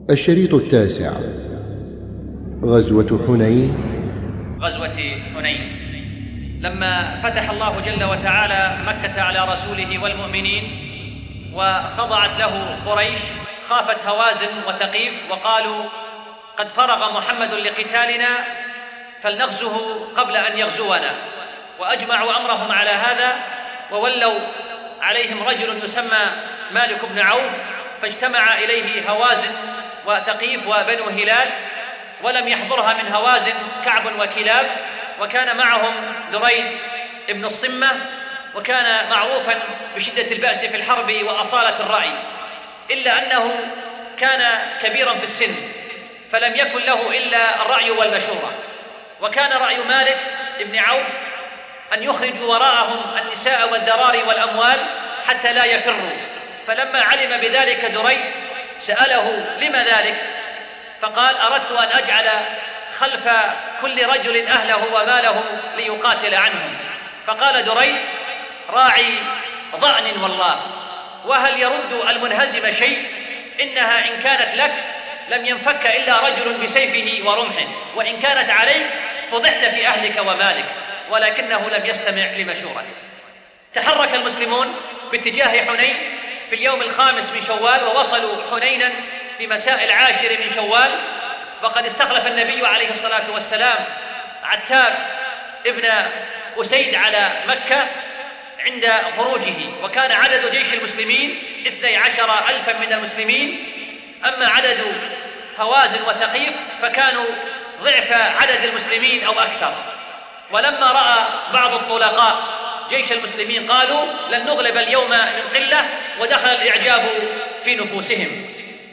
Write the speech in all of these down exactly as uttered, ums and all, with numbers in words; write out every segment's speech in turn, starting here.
الشريط التاسع: غزوة حنين. غزوة حنين لما فتح الله جل وتعالى مكة على رسوله والمؤمنين وخضعت له قريش، خافت هوازن وثقيف وقالوا: قد فرغ محمد لقتالنا فلنغزه قبل أن يغزونا، وأجمعوا أمرهم على هذا، وولوا عليهم رجل يسمى مالك بن عوف، فاجتمع إليه هوازن وثقيف وبنو هلال، ولم يحضرها من هوازن كعب وكلاب، وكان معهم دريد ابن الصمة، وكان معروفا بشدة البأس في الحرب وأصالة الرأي، إلا أنه كان كبيرا في السن، فلم يكن له إلا الرأي والمشورة. وكان رأي مالك ابن عوف أن يخرجوا وراءهم النساء والذراري والأموال حتى لا يفروا، فلما علم بذلك دريد سأله: لم ذلك؟ فقال: أردت أن أجعل خلف كل رجل أهله وماله ليقاتل عنهم. فقال دريد: راعي ضأن والله، وهل يرد المنهزم شيء؟ إنها إن كانت لك لم ينفك إلا رجل بسيفه ورمحه، وإن كانت عليك فضحت في أهلك ومالك. ولكنه لم يستمع لمشورته. تحرك المسلمون باتجاه حنين في اليوم الخامس من شوال، ووصلوا حنينا في مساء العاشر من شوال، وقد استخلف النبي عليه الصلاة والسلام عتاب ابن أسيد على مكة عند خروجه، وكان عدد جيش المسلمين اثني عشر ألفا من المسلمين، أما عدد هوازن وثقيف فكانوا ضعف عدد المسلمين أو أكثر. ولما رأى بعض الطلقاء جيش المسلمين قالوا: لن نغلب اليوم من قلة، ودخل الإعجاب في نفوسهم.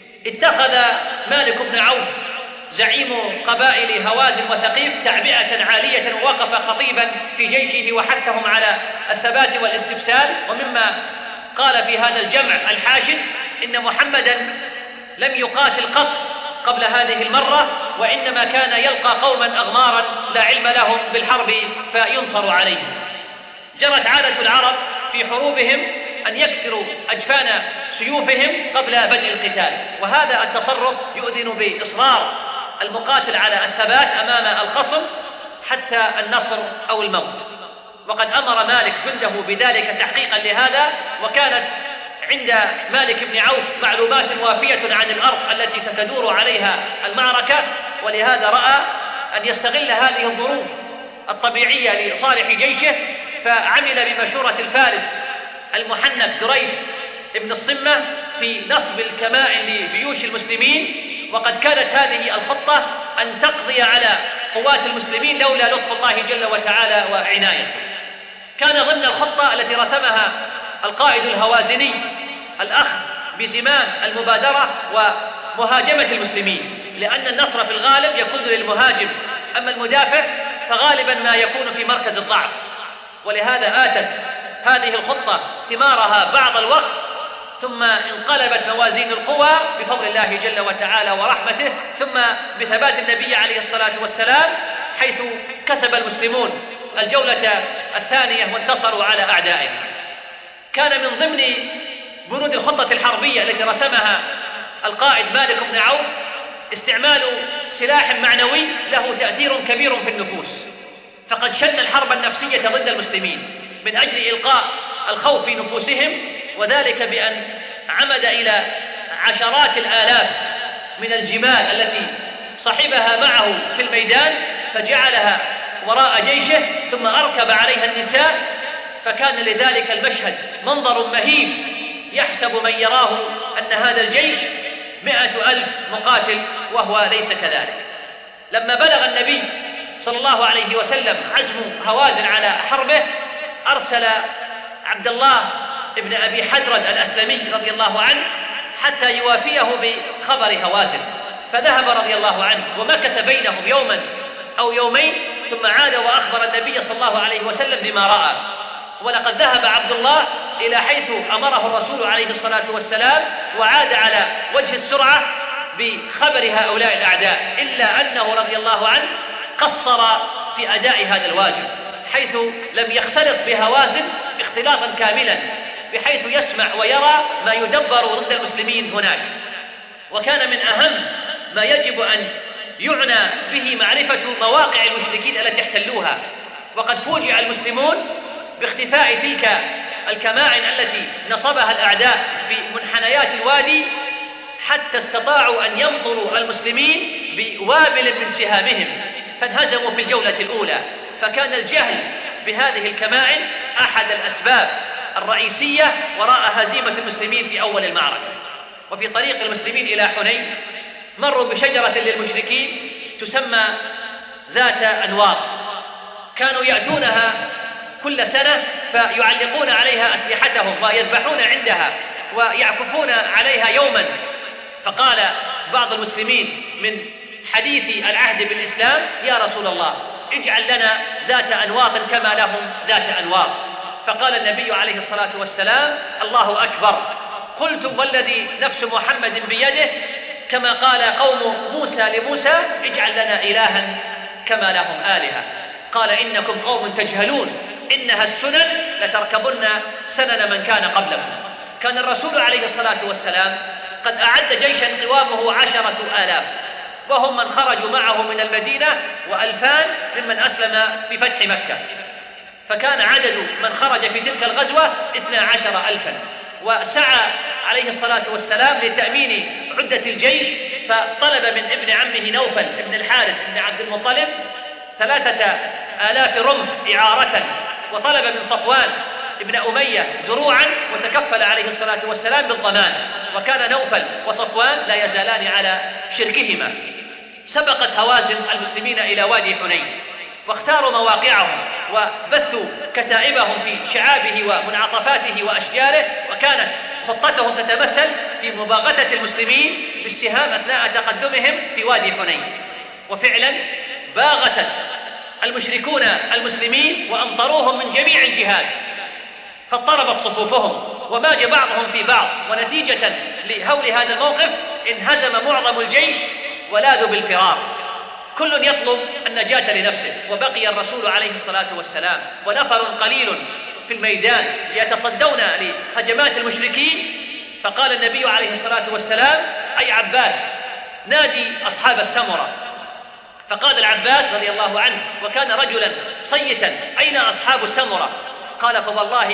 اتخذ مالك بن عوف زعيم قبائل هوازن وثقيف تعبئة عالية، ووقف خطيبا في جيشه وحثهم على الثبات والاستبسال. ومما قال في هذا الجمع الحاشد: إن محمدا لم يقاتل قط قبل هذه المرة، وإنما كان يلقى قوما أغمارا لا علم لهم بالحرب فينصر عليهم. جرت عادة العرب في حروبهم أن يكسروا أجفان سيوفهم قبل بدء القتال، وهذا التصرف يؤذن بإصرار المقاتل على الثبات أمام الخصم حتى النصر أو الموت. وقد أمر مالك جنده بذلك تحقيقا لهذا، وكانت عند مالك بن عوف معلومات وافية عن الأرض التي ستدور عليها المعركة، ولهذا رأى أن يستغل هذه الظروف الطبيعية لصالح جيشه، فعمل بمشورة الفارس المحنك دريد ابن الصمة في نصب الكمائن لجيوش المسلمين. وقد كانت هذه الخطة أن تقضي على قوات المسلمين لولا لطف الله جل وتعالى وعنايته. كان ضمن الخطة التي رسمها القائد الهوازني الأخذ بزمام المبادرة ومهاجمة المسلمين، لأن النصر في الغالب يكون للمهاجم، أما المدافع فغالبا ما يكون في مركز الضعف. ولهذا آتت هذه الخطة ثمارها بعض الوقت، ثم انقلبت موازين القوى بفضل الله جل وتعالى ورحمته، ثم بثبات النبي عليه الصلاة والسلام، حيث كسب المسلمون الجولة الثانية وانتصروا على أعدائهم. كان من ضمن بنود الخطة الحربية التي رسمها القائد مالك بن عوف استعمال سلاح معنوي له تأثير كبير في النفوس، فقد شن الحرب النفسية ضد المسلمين من أجل إلقاء الخوف في نفوسهم، وذلك بأن عمد إلى عشرات الآلاف من الجمال التي صحبها معه في الميدان، فجعلها وراء جيشه، ثم أركب عليها النساء، فكان لذلك المشهد منظر مهيب يحسب من يراه أن هذا الجيش مئة ألف مقاتل، وهو ليس كذلك. لما بلغ النبي صلى الله عليه وسلم عزم هوازن على حربه، أرسل عبد الله ابن أبي حدرد الأسلمي رضي الله عنه حتى يوافيه بخبر هوازن، فذهب رضي الله عنه ومكث بينهم يوما أو يومين، ثم عاد وأخبر النبي صلى الله عليه وسلم بما رأى. ولقد ذهب عبد الله إلى حيث أمره الرسول عليه الصلاة والسلام، وعاد على وجه السرعة بخبر هؤلاء الأعداء، إلا أنه رضي الله عنه قصر في أداء هذا الواجب، حيث لم يختلط بهوازن اختلاطا كاملا، بحيث يسمع ويرى ما يدبر ضد المسلمين هناك. وكان من أهم ما يجب أن يعنى به معرفة مواقع المشركين التي احتلوها. وقد فوجئ المسلمون باختفاء تلك الكمائن التي نصبها الأعداء في منحنيات الوادي، حتى استطاعوا أن يمطروا المسلمين بوابل من سهامهم فانهزموا في الجولة الأولى. فكان الجهل بهذه الكمائن أحد الأسباب الرئيسية وراء هزيمة المسلمين في أول المعركة. وفي طريق المسلمين إلى حنين مروا بشجرة للمشركين تسمى ذات أنواط، كانوا يأتونها كل سنة فيعلقون عليها أسلحتهم ويذبحون عندها ويعكفون عليها يوما. فقال بعض المسلمين من حديث العهد بالإسلام: يا رسول الله، اجعل لنا ذات أنواط كما لهم ذات أنواط. فقال النبي عليه الصلاة والسلام: الله أكبر، قلتم والذي نفس محمد بيده، كما قال قوم موسى لموسى: اجعل لنا إلها كما لهم آلهة. قال: إنكم قوم تجهلون، إنها السنن لتركبن سنن من كان قبلكم. كان الرسول عليه الصلاة والسلام قد أعد جيشا قوامه عشرة آلاف، وهم من خرجوا معه من المدينة وألفان ممن أسلم في فتح مكة، فكان عدد من خرج في تلك الغزوة اثنا عشر ألفا. وسعى عليه الصلاة والسلام لتأمين عدة الجيش، فطلب من ابن عمه نوفل ابن الحارث ابن عبد المطلب ثلاثة آلاف رمح إعارة، وطلب من صفوان ابن أمية دروعا، وتكفل عليه الصلاة والسلام بالضمان. وكان نوفل وصفوان لا يزالان على شركهما. سبقت هوازن المسلمين إلى وادي حنين، واختاروا مواقعهم وبثوا كتائبهم في شعابه ومنعطفاته وأشجاره، وكانت خطتهم تتمثل في مباغتة المسلمين بالسهام أثناء تقدمهم في وادي حنين. وفعلا باغتت المشركون المسلمين وأمطروهم من جميع الجهات، فاضطربت صفوفهم وماج بعضهم في بعض، ونتيجة لهول هذا الموقف انهزم معظم الجيش ولاذوا بالفرار، كل يطلب النجاة لنفسه. وبقي الرسول عليه الصلاة والسلام ونفر قليل في الميدان يتصدون لهجمات المشركين. فقال النبي عليه الصلاة والسلام: أي عباس، نادي أصحاب السمرة. فقال العباس رضي الله عنه وكان رجلا صيتا: أين أصحاب السمرة؟ قال: فوالله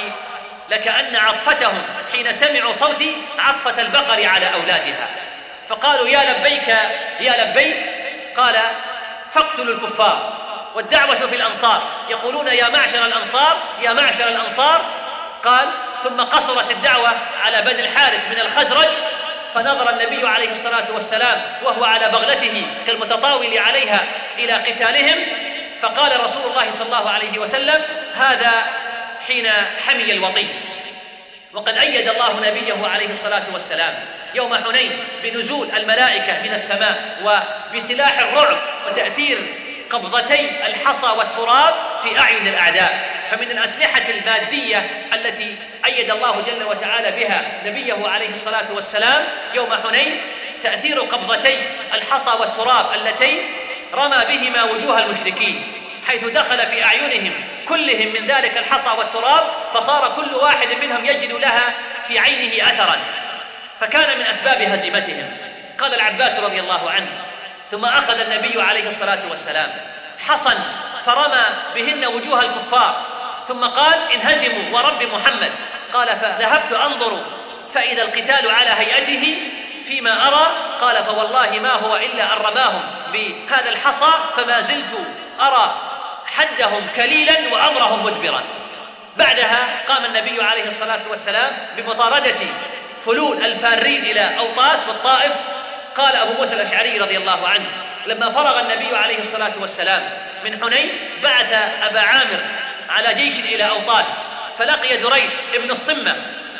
لكأن عطفتهم حين سمعوا صوتي عطفة البقر على أولادها. فقالوا: يا لبيك يا لبيك. قال: فاقتلوا الكفار. والدعوة في الأنصار يقولون: يا معشر الأنصار يا معشر الأنصار. قال: ثم قصرت الدعوة على بني الحارث من الخزرج، فنظر النبي عليه الصلاة والسلام وهو على بغلته كالمتطاول عليها إلى قتالهم، فقال رسول الله صلى الله عليه وسلم: هذا حين حمي الوطيس. وقد أيد الله نبيه عليه الصلاة والسلام يوم حنين بنزول الملائكة من السماء وبسلاح الرعب وتأثير قبضتي الحصى والتراب في أعين الأعداء. فمن الأسلحة المادية التي أيد الله جل وتعالى بها نبيه عليه الصلاة والسلام يوم حنين تأثير قبضتي الحصى والتراب اللتين رمى بهما وجوه المشركين، حيث دخل في أعينهم كلهم من ذلك الحصى والتراب، فصار كل واحد منهم يجد لها في عينه أثرا، فكان من أسباب هزيمتهم. قال العباس رضي الله عنه: ثم أخذ النبي عليه الصلاة والسلام حصن فرمى بهن وجوه الكفار، ثم قال: انهزموا ورب محمد. قال: فذهبت أنظر فإذا القتال على هيئته فيما أرى. قال: فوالله ما هو إلا أن رماهم بهذا الحصى، فما زلت أرى حدهم كليلا وأمرهم مدبرا. بعدها قام النبي عليه الصلاة والسلام بمطاردة فلول الفارين إلى أوطاس والطائف. قال أبو موسى الأشعري رضي الله عنه: لما فرغ النبي عليه الصلاة والسلام من حنين بعث أبا عامر على جيش إلى أوطاس، فلقي دريد ابن الصمة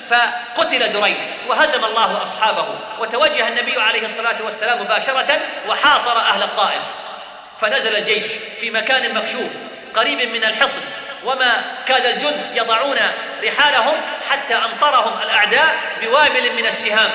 فقتل دريد وهزم الله أصحابه، وتوجه النبي عليه الصلاة والسلام مباشرة وحاصر أهل الطائف. فنزل الجيش في مكان مكشوف قريب من الحصن، وما كاد الجند يضعون رحالهم حتى أمطرهم الأعداء بوابل من السهام،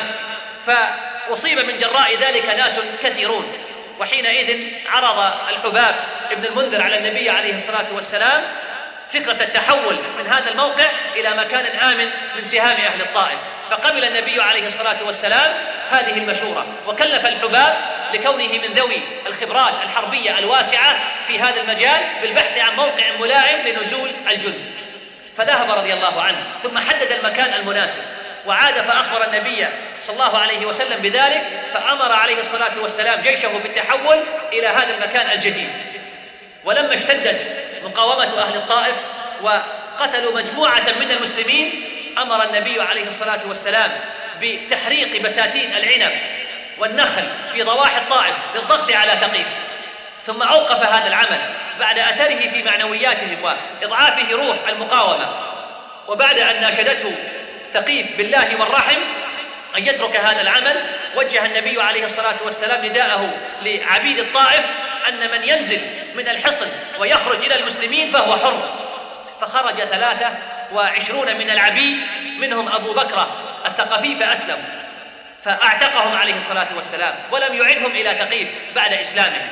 فأصيب من جراء ذلك ناس كثيرون. وحينئذ عرض الحباب ابن المنذر على النبي عليه الصلاة والسلام فكرة التحول من هذا الموقع إلى مكان آمن من سهام أهل الطائف، فقبل النبي عليه الصلاة والسلام هذه المشورة، وكلف الحباب لكونه من ذوي الخبرات الحربية الواسعة في هذا المجال بالبحث عن موقع ملائم لنزول الجند، فذهب رضي الله عنه ثم حدد المكان المناسب، وعاد فأخبر النبي صلى الله عليه وسلم بذلك، فأمر عليه الصلاة والسلام جيشه بالتحول إلى هذا المكان الجديد. ولما اشتدت مقاومة أهل الطائف وقتلوا مجموعة من المسلمين، أمر النبي عليه الصلاة والسلام بتحريق بساتين العنب والنخل في ضواحي الطائف للضغط على ثقيف، ثم أوقف هذا العمل بعد أثره في معنوياتهم وإضعافه روح المقاومة. وبعد أن ناشدته ثقيف بالله والرحم أن يترك هذا العمل، وجه النبي عليه الصلاة والسلام نداءه لعبيد الطائف أن من ينزل من الحصن ويخرج إلى المسلمين فهو حر. فخرج ثلاثة وعشرون من العبيد، منهم أبو بكر الثقفي، فأسلموا، فأعتقهم عليه الصلاة والسلام ولم يعدهم إلى ثقيف بعد إسلامهم.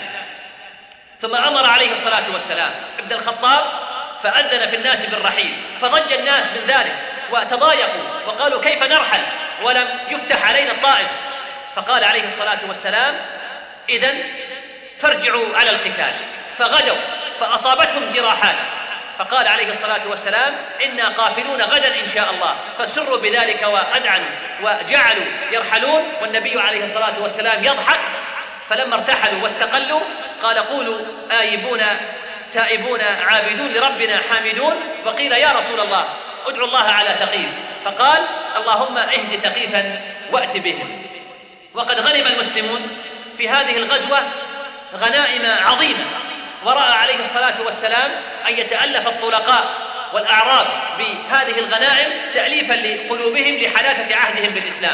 ثم أمر عليه الصلاة والسلام ابن الخطاب فأذن في الناس بالرحيل، فضج الناس من ذلك وتضايقوا وقالوا كيف نرحل ولم يفتح علينا الطائف؟ فقال عليه الصلاة والسلام إذن فارجعوا على القتال. فغدوا فأصابتهم جراحات، فقال عليه الصلاة والسلام إنا قافلون غدا إن شاء الله، فسروا بذلك وأذعنوا وجعلوا يرحلون، والنبي عليه الصلاة والسلام يضحك. فلما ارتحلوا واستقلوا قال قولوا آيبون تائبون عابدون لربنا حامدون، وقيل يا رسول الله ادعوا الله على ثقيف، فقال اللهم اهد ثقيفا وأت بهم. وقد غنم المسلمون في هذه الغزوة غنائم عظيمة، ورأى عليه الصلاة والسلام أن يتألف الطلقاء والأعراب بهذه الغنائم تأليفا لقلوبهم لحداثة عهدهم بالإسلام،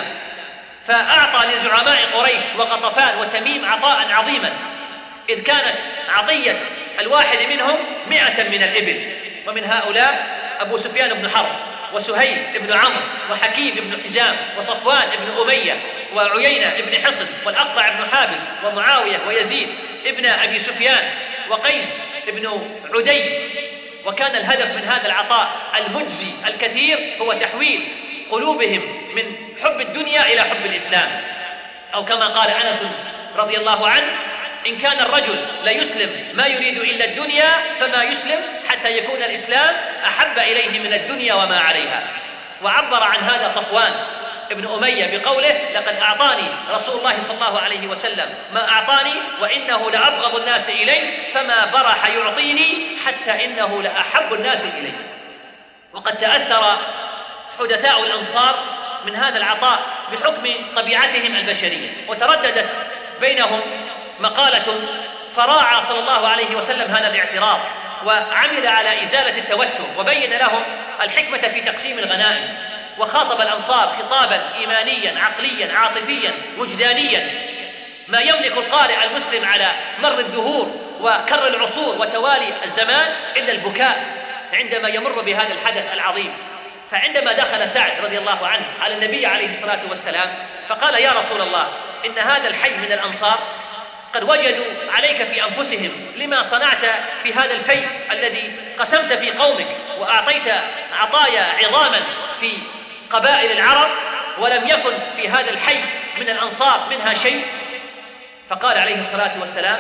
فأعطى لزعماء قريش وغطفان وتميم عطاء عظيما، إذ كانت عطية الواحد منهم مئة من الإبل. ومن هؤلاء أبو سفيان بن حرب وسهيل بن عمرو وحكيم بن حزام وصفوان بن أمية وعيينة بن حصن والأقرع بن حابس ومعاوية ويزيد ابن أبي سفيان وقيس بن عدي. وكان الهدف من هذا العطاء المجزي الكثير هو تحويل قلوبهم من حب الدنيا إلى حب الإسلام، أو كما قال أنس رضي الله عنه إن كان الرجل لا يسلم ما يريد إلا الدنيا فما يسلم حتى يكون الإسلام أحب إليه من الدنيا وما عليها. وعبر عن هذا صفوان ابن أمية بقوله لقد أعطاني رسول الله صلى الله عليه وسلم ما أعطاني وإنه لأبغض الناس إليه فما برح يعطيني حتى إنه لأحب الناس إليه. وقد تأثر حدثاء الأنصار من هذا العطاء بحكم طبيعتهم البشرية، وترددت بينهم مقالة، فراعى صلى الله عليه وسلم هذا الاعتراض وعمل على إزالة التوتر، وبين لهم الحكمة في تقسيم الغنائم، وخاطب الأنصار خطابا إيمانيا عقليا عاطفيا وجدانيا ما يملك القارئ المسلم على مر الدهور وكر العصور وتوالي الزمان إلا البكاء عندما يمر بهذا الحدث العظيم. فعندما دخل سعد رضي الله عنه على النبي عليه الصلاة والسلام فقال يا رسول الله إن هذا الحي من الأنصار قد وجدوا عليك في أنفسهم لما صنعت في هذا الفيء الذي قسمت في قومك وأعطيت عطايا عظاما في قبائل العرب، ولم يكن في هذا الحي من الأنصار منها شيء. فقال عليه الصلاة والسلام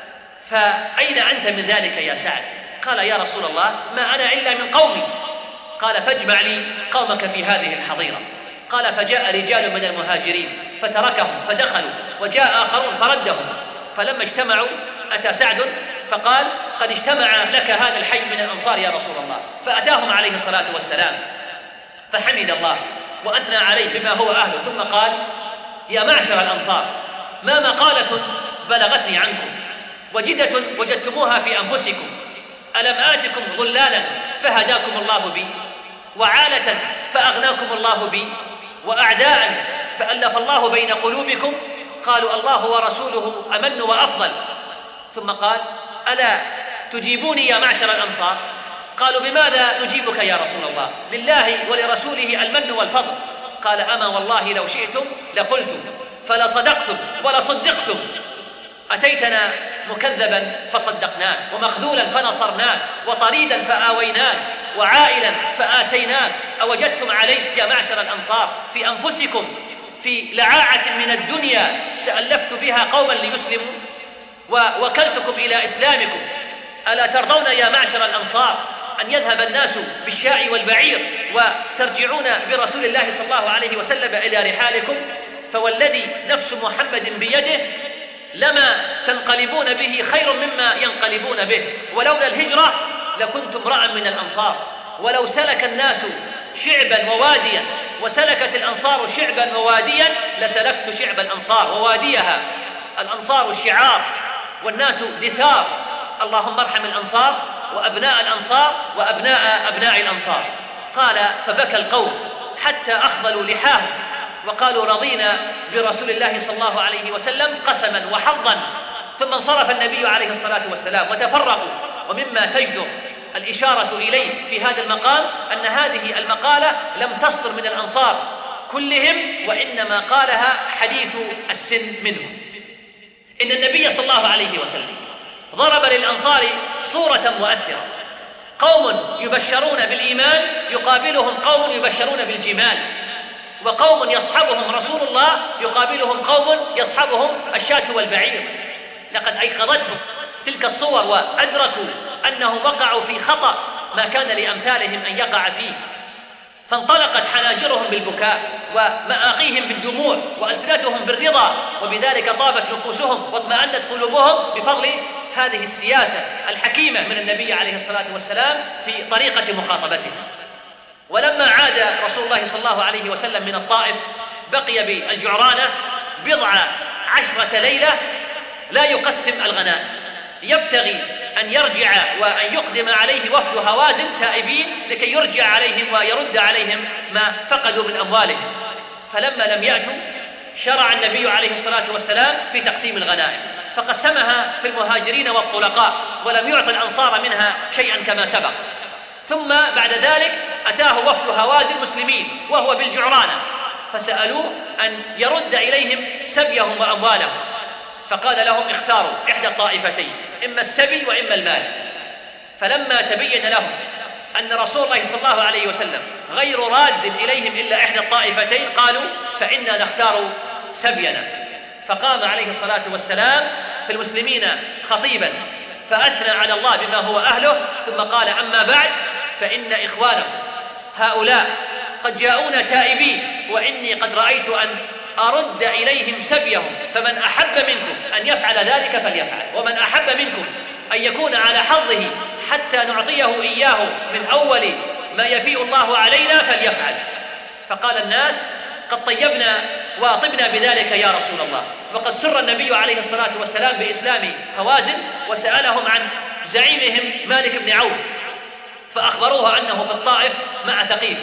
فأين أنت من ذلك يا سعد؟ قال يا رسول الله ما أنا إلا من قومي. قال فاجمع لي قومك في هذه الحظيرة. قال فجاء رجال من المهاجرين فتركهم فدخلوا، وجاء آخرون فردهم، فلما اجتمعوا أتى سعد فقال قد اجتمع لك هذا الحي من الأنصار يا رسول الله. فأتاهم عليه الصلاة والسلام فحمد الله وأثنى عليه بما هو أهله، ثم قال يا معشر الأنصار ما مقالة بلغتني عنكم وجدة وجدتموها في أنفسكم، ألم آتكم ظلالا فهداكم الله بي، وعالة فأغناكم الله بي، وأعداء فألف الله بين قلوبكم؟ قالوا الله ورسوله أمن وأفضل. ثم قال ألا تجيبوني يا معشر الأنصار؟ قالوا بماذا نجيبك يا رسول الله؟ لله ولرسوله المن والفضل. قال أما والله لو شئتم لقلتم فلصدقتم ولصدقتم، أتيتنا مكذبا فصدقناك، ومخذولا فنصرناك، وطريدا فآويناك، وعائلا فآسيناك، أوجدتم عليه يا معشر الأنصار في أنفسكم في لعاعة من الدنيا تألفت بها قوما ليسلموا ووكلتكم إلى إسلامكم، ألا ترضون يا معشر الأنصار أن يذهب الناس بالشاء والبعير وترجعون برسول الله صلى الله عليه وسلم إلى رحالكم؟ فوالذي نفس محمد بيده لما تنقلبون به خير مما ينقلبون به، ولولا الهجرة لكنت امرأ من الأنصار. ولو سلك الناس شعبا وواديا وسلكت الأنصار شعبا وواديا لسلكت شعب الأنصار وواديها. الأنصار شعار والناس دثار، اللهم ارحم الأنصار وأبناء الأنصار وأبناء أبناء الأنصار. قال فبكى القوم حتى أخضلوا لحاهم وقالوا رضينا برسول الله صلى الله عليه وسلم قسما وحظا. ثم انصرف النبي عليه الصلاة والسلام وتفرقوا. ومما تجدر الإشارة إليه في هذا المقام أن هذه المقالة لم تصدر من الأنصار كلهم، وإنما قالها حديث السن منهم. إن النبي صلى الله عليه وسلم ضرب للأنصار صورة مؤثرة، قوم يبشرون بالإيمان يقابلهم قوم يبشرون بالجمال، وقوم يصحبهم رسول الله يقابلهم قوم يصحبهم الشاة والبعير. لقد أيقظتهم تلك الصور وأدركوا أنهم وقعوا في خطأ ما كان لأمثالهم أن يقع فيه، فانطلقت حناجرهم بالبكاء ومآقيهم بالدموع وألسنتهم بالرضا، وبذلك طابت نفوسهم واطمأنت قلوبهم بفضل هذه السياسة الحكيمة من النبي عليه الصلاة والسلام في طريقة مخاطبته. ولما عاد رسول الله صلى الله عليه وسلم من الطائف بقي بالجعرانة بضع عشرة ليلة لا يقسم الغنائم، يبتغي أن يرجع وأن يقدم عليه وفد هوازن تائبين لكي يرجع عليهم ويرد عليهم ما فقدوا من أموالهم. فلما لم يأتوا شرع النبي عليه الصلاة والسلام في تقسيم الغنائم، فقسمها في المهاجرين والطلقاء ولم يعط الأنصار منها شيئا كما سبق. ثم بعد ذلك أتاه وفد هوازن مسلمين وهو بالجعرانة، فسألوه أن يرد إليهم سبيهم وأموالهم، فقال لهم اختاروا إحدى الطائفتين، إما السبي وإما المال. فلما تبين لهم أن رسول الله صلى الله عليه وسلم غير راد إليهم إلا إحدى الطائفتين قالوا فإنا نختار سبينا. فقام عليه الصلاة والسلام في المسلمين خطيبا فأثنى على الله بما هو أهله، ثم قال أما بعد فإن إخوانكم هؤلاء قد جاءون تائبين، وإني قد رأيت أن أرد إليهم سبيهم، فمن أحب منكم أن يفعل ذلك فليفعل، ومن أحب منكم أن يكون على حظه حتى نعطيه إياه من أول ما يفيء الله علينا فليفعل. فقال الناس قد طيبنا وطبنا بذلك يا رسول الله. وقد سر النبي عليه الصلاة والسلام بإسلام هوازن وسألهم عن زعيمهم مالك بن عوف، فأخبروه أنه في الطائف مع ثقيف،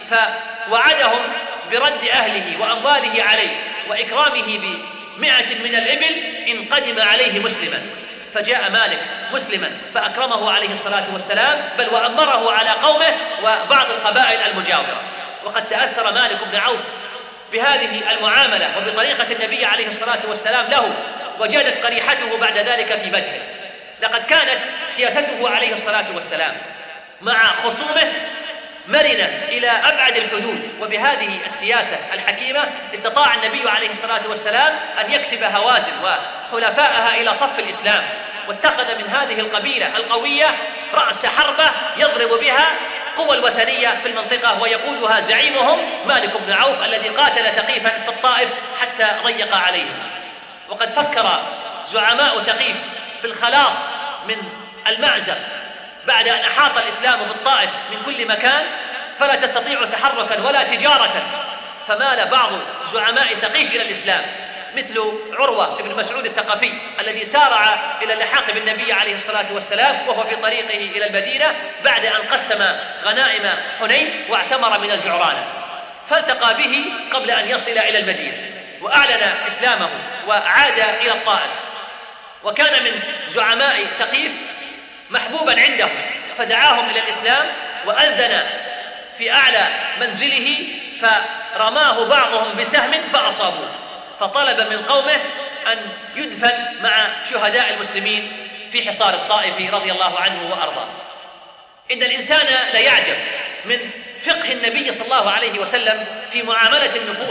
فوعدهم برد أهله وأمواله عليه وإكرامه بمئة من الإبل إن قدم عليه مسلما. فجاء مالك مسلما فأكرمه عليه الصلاة والسلام، بل وأمره على قومه وبعض القبائل المجاورة. وقد تأثر مالك بن عوف بهذه المعاملة وبطريقة النبي عليه الصلاة والسلام له، وجادت قريحته بعد ذلك في بدءه. لقد كانت سياسته عليه الصلاة والسلام مع خصومه مرنة إلى أبعد الحدود، وبهذه السياسة الحكيمة استطاع النبي عليه الصلاة والسلام أن يكسب هوازن وحلفائها إلى صف الإسلام، واتخذ من هذه القبيلة القوية رأس حربة يضرب بها قوى الوثنية في المنطقة، ويقودها زعيمهم مالك بن عوف الذي قاتل ثقيفا في الطائف حتى ضيق عليهم. وقد فكر زعماء ثقيف في الخلاص من المأزق بعد أن أحاط الإسلام بالطائف من كل مكان فلا تستطيع تحركا ولا تجارة، فمال بعض زعماء ثقيف إلى الإسلام مثل عروة بن مسعود الثقفي الذي سارع إلى اللحاق بالنبي عليه الصلاة والسلام وهو في طريقه إلى المدينة بعد أن قسم غنائم حنين واعتمر من الجعرانة، فالتقى به قبل أن يصل إلى المدينة وأعلن إسلامه وعاد إلى الطائف. وكان من زعماء ثقيف محبوبا عنده فدعاهم إلى الإسلام وأذن في أعلى منزله، فرماه بعضهم بسهم فأصابوه، فطلب من قومه أن يدفن مع شهداء المسلمين في حصار الطائف رضي الله عنه وأرضاه. إن الإنسان لا يعجب من فقه النبي صلى الله عليه وسلم في معاملة النفوس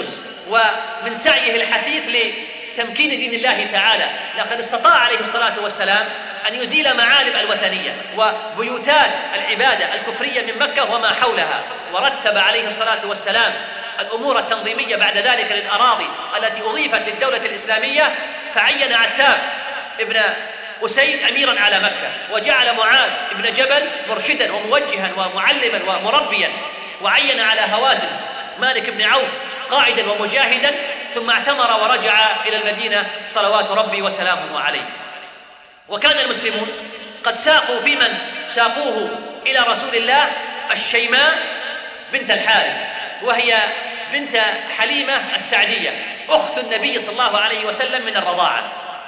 ومن سعيه الحثيث لتمكين دين الله تعالى، لقد استطاع عليه الصلاة والسلام أن يزيل معالم الوثنية وبيوتات العبادة الكفرية من مكة وما حولها، ورتب عليه الصلاة والسلام الأمور التنظيمية بعد ذلك للأراضي التي أضيفت للدولة الإسلامية، فعين عتاب ابن أسيد أميراً على مكة، وجعل معاذ ابن جبل مرشداً وموجهاً ومعلماً ومربياً، وعين على هوازن مالك بن عوف قائداً ومجاهداً، ثم اعتمر ورجع إلى المدينة صلوات ربي وسلامه عليه. وكان المسلمون قد ساقوا في من ساقوه إلى رسول الله الشيماء بنت الحارث، وهي بنت حليمة السعدية أخت النبي صلى الله عليه وسلم من الرضاعة،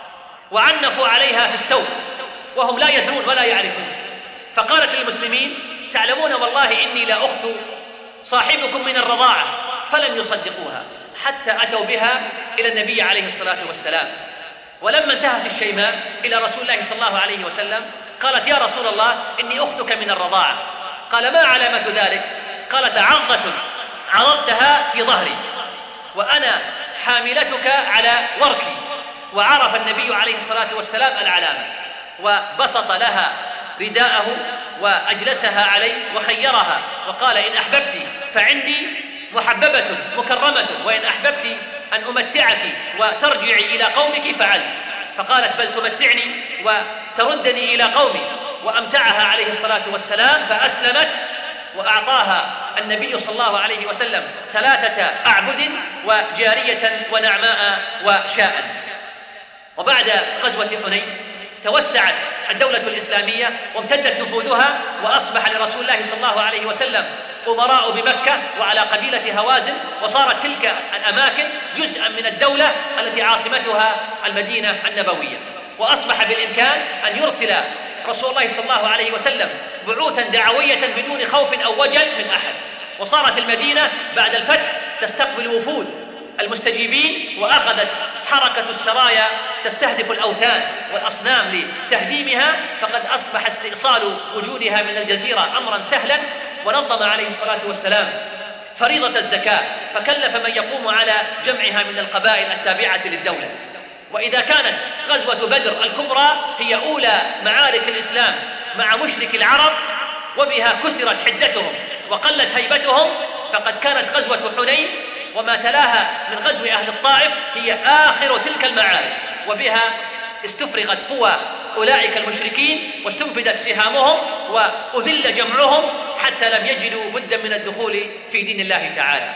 وعنفوا عليها في السوق وهم لا يدرون ولا يعرفون، فقالت للمسلمين: تعلمون والله إني لأخت صاحبكم من الرضاعة، فلم يصدقوها حتى أتوا بها إلى النبي عليه الصلاة والسلام. ولما انتهت الشيماء إلى رسول الله صلى الله عليه وسلم قالت: يا رسول الله إني أختك من الرضاعة. قال: ما علامة ذلك؟ قالت: عضة عضضتها في ظهري وأنا حاملتك على وركي. وعرف النبي عليه الصلاة والسلام العلامة، وبسط لها رداءه وأجلسها عليه وخيرها وقال: إن أحببت فعندي محببة مكرمة، وإن أحببت أن أمتعك وترجعي إلى قومك فعلت. فقالت: بل تمتعني وتردني إلى قومي. وأمتعها عليه الصلاة والسلام فأسلمت، وأعطاها النبي صلى الله عليه وسلم ثلاثة أعبد وجارية ونعماء وشاء. وبعد غزوة حنين توسعت الدولة الإسلامية وامتدت نفوذها، وأصبح لرسول الله صلى الله عليه وسلم أمراء بمكة وعلى قبيلة هوازن، وصارت تلك الأماكن جزءا من الدولة التي عاصمتها المدينة النبوية. وأصبح بالإمكان أن يرسل رسول الله صلى الله عليه وسلم بعوثا دعوية بدون خوف أو وجل من أحد. وصارت المدينة بعد الفتح تستقبل وفود المستجيبين، وأخذت حركة السرايا تستهدف الأوثان والأصنام لتهديمها، فقد أصبح استئصال وجودها من الجزيرة أمرا سهلا. ونظم عليه الصلاة والسلام فريضة الزكاة، فكلف من يقوم على جمعها من القبائل التابعة للدولة. وإذا كانت غزوة بدر الكبرى هي أولى معارك الإسلام مع مشرك العرب وبها كسرت حدتهم وقلت هيبتهم، فقد كانت غزوة حنين وما تلاها من غزو أهل الطائف هي آخر تلك المعارك، وبها استفرغت قوى أولئك المشركين واستنفدت سهامهم وأذل جمعهم حتى لم يجدوا بدا من الدخول في دين الله تعالى.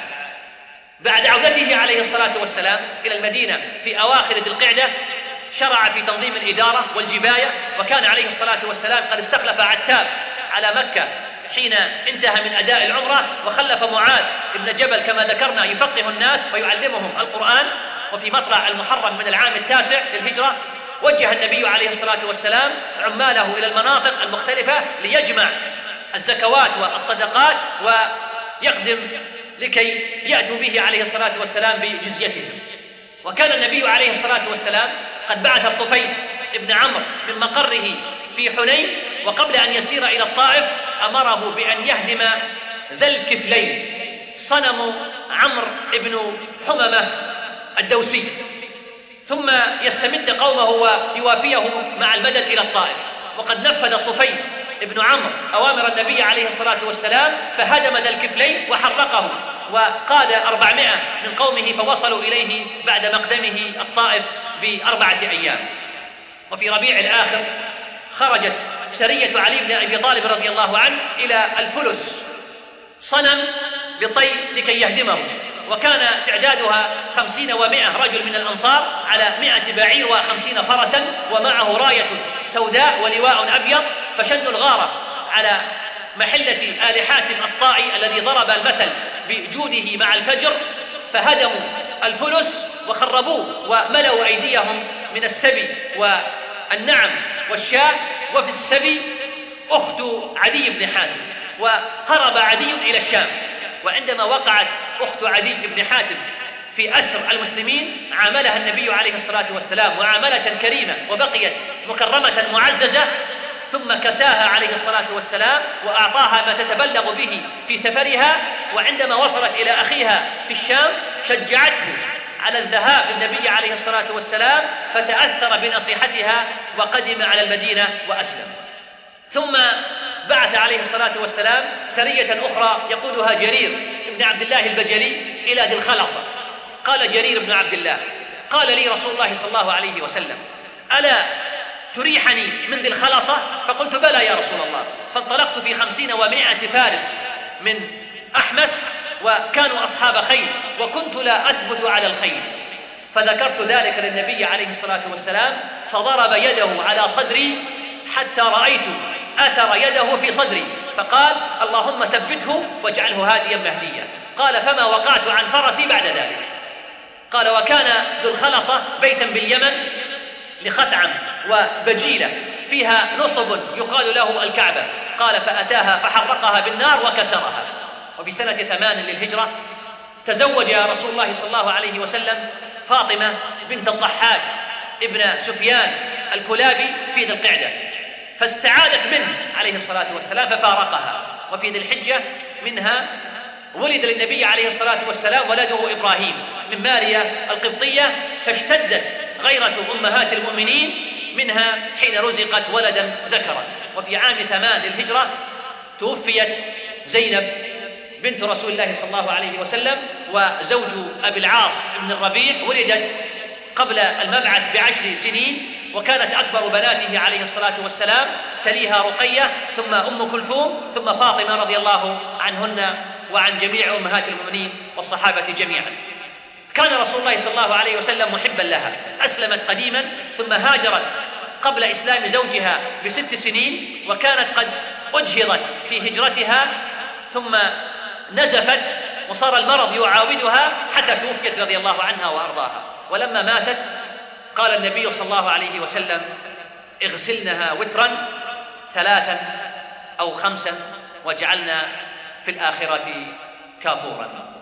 بعد عودته عليه الصلاة والسلام إلى المدينة في أواخر ذي القعدة شرع في تنظيم الإدارة والجباية، وكان عليه الصلاة والسلام قد استخلف عتاب على مكة حين انتهى من أداء العمرة، وخلف معاذ ابن جبل كما ذكرنا يفقه الناس ويعلمهم القرآن. وفي مطلع المحرم من العام التاسع للهجرة وجه النبي عليه الصلاة والسلام عماله إلى المناطق المختلفة ليجمع الزكوات والصدقات ويقدم لكي يأتوا به عليه الصلاة والسلام بجزيته. وكان النبي عليه الصلاة والسلام قد بعث الطفيل ابن عمرو من مقره في حنين، وقبل أن يسير إلى الطائف أمره بأن يهدم ذا الكفلين صنم عمرو ابن حممة الدوسي، ثم يستمد قومه ويوافيهم مع المدد إلى الطائف. وقد نفذ الطفيل ابن عمرو أوامر النبي عليه الصلاة والسلام فهدم ذا الكفلين وحرقه، وقاد أربعمائة من قومه فوصلوا إليه بعد مقدمه الطائف بأربعة أيام. وفي ربيع الآخر خرجت سرية علي بن أبي طالب رضي الله عنه إلى الفلس صنم بطي لكي يهدمه، وكان تعدادها خمسين ومائة رجل من الأنصار على مائة بعير وخمسين فرسا، ومعه راية سوداء ولواء أبيض، فشنوا الغارة على محلة آل حاتم الطائي الذي ضرب المثل بجوده مع الفجر، فهدموا الفلس وخربوه وملوا أيديهم من السبي والنعم والشاء. وفي السبي أخت عدي بن حاتم، وهرب عدي إلى الشام. وعندما وقعت أخت عدي بن حاتم في أسر المسلمين عاملها النبي عليه الصلاة والسلام معاملة كريمة وبقيت مكرمة معززة، ثم كساها عليه الصلاة والسلام وأعطاها ما تتبلغ به في سفرها. وعندما وصلت إلى أخيها في الشام شجعته على الذهاب للنبي عليه الصلاة والسلام، فتأثر بنصيحتها وقدم على المدينة وأسلم. ثم بعث عليه الصلاة والسلام سرية أخرى يقودها جرير بن عبد الله البجلي إلى ذي الخلصة. قال جرير بن عبد الله: قال لي رسول الله صلى الله عليه وسلم: ألا تريحني من ذي الخلصة؟ فقلت: بلى يا رسول الله. فانطلقت في خمسين ومائة فارس من أحمس، وكانوا أصحاب خيل، وكنت لا أثبت على الخيل. فذكرت ذلك للنبي عليه الصلاة والسلام، فضرب يده على صدري حتى رأيت أثر يده في صدري، فقال: اللهم ثبته واجعله هاديا مهديا. قال: فما وقعت عن فرسي بعد ذلك. قال: وكان ذو الخلصة بيتا باليمن لخثعم وبجيلة فيها نصب يقال له الكعبة. قال: فأتاها فحرقها بالنار وكسرها. وفي سنة ثمان للهجرة تزوج رسول الله صلى الله عليه وسلم فاطمة بنت الضحاك ابن سفيان الكلابي في ذي القعدة، فاستعاذت منه عليه الصلاة والسلام ففارقها. وفي ذي الحجة منها ولد للنبي عليه الصلاة والسلام ولده إبراهيم من ماريا القبطية، فاشتدت غيرة أمهات المؤمنين منها حين رزقت ولدا ذكرا. وفي عام ثمان للهجرة توفيت زينب بنت رسول الله صلى الله عليه وسلم، وزوج أبي العاص بن الربيع ولدت قبل المبعث بعشر سنين، وكانت أكبر بناته عليه الصلاة والسلام، تليها رقية، ثم أم كلثوم، ثم فاطمة رضي الله عنهن وعن جميع أمهات المؤمنين والصحابة جميعا. كان رسول الله صلى الله عليه وسلم محبا لها، أسلمت قديما ثم هاجرت قبل إسلام زوجها بست سنين، وكانت قد أجهضت في هجرتها، ثم نزفت وصار المرض يعاودها حتى توفيت رضي الله عنها وأرضاها. ولما ماتت قال النبي صلى الله عليه وسلم: اغسلنها وترا ثلاثا أو خمسا واجعلنا في الآخرة كافورا.